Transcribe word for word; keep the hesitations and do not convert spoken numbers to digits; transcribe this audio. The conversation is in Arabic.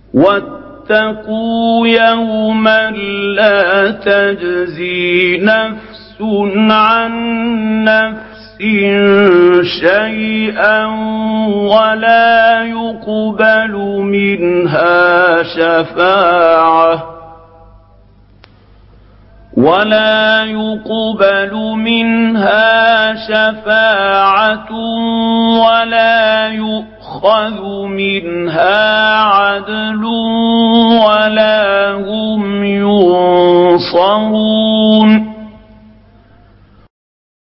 واتقوا يوما لا تجزي نفس عن نفس شيئا ولا يقبل منها شفاعة ولا يقبل منها شفاعة ولا يؤخذ منها عدل ولا هم ينصرون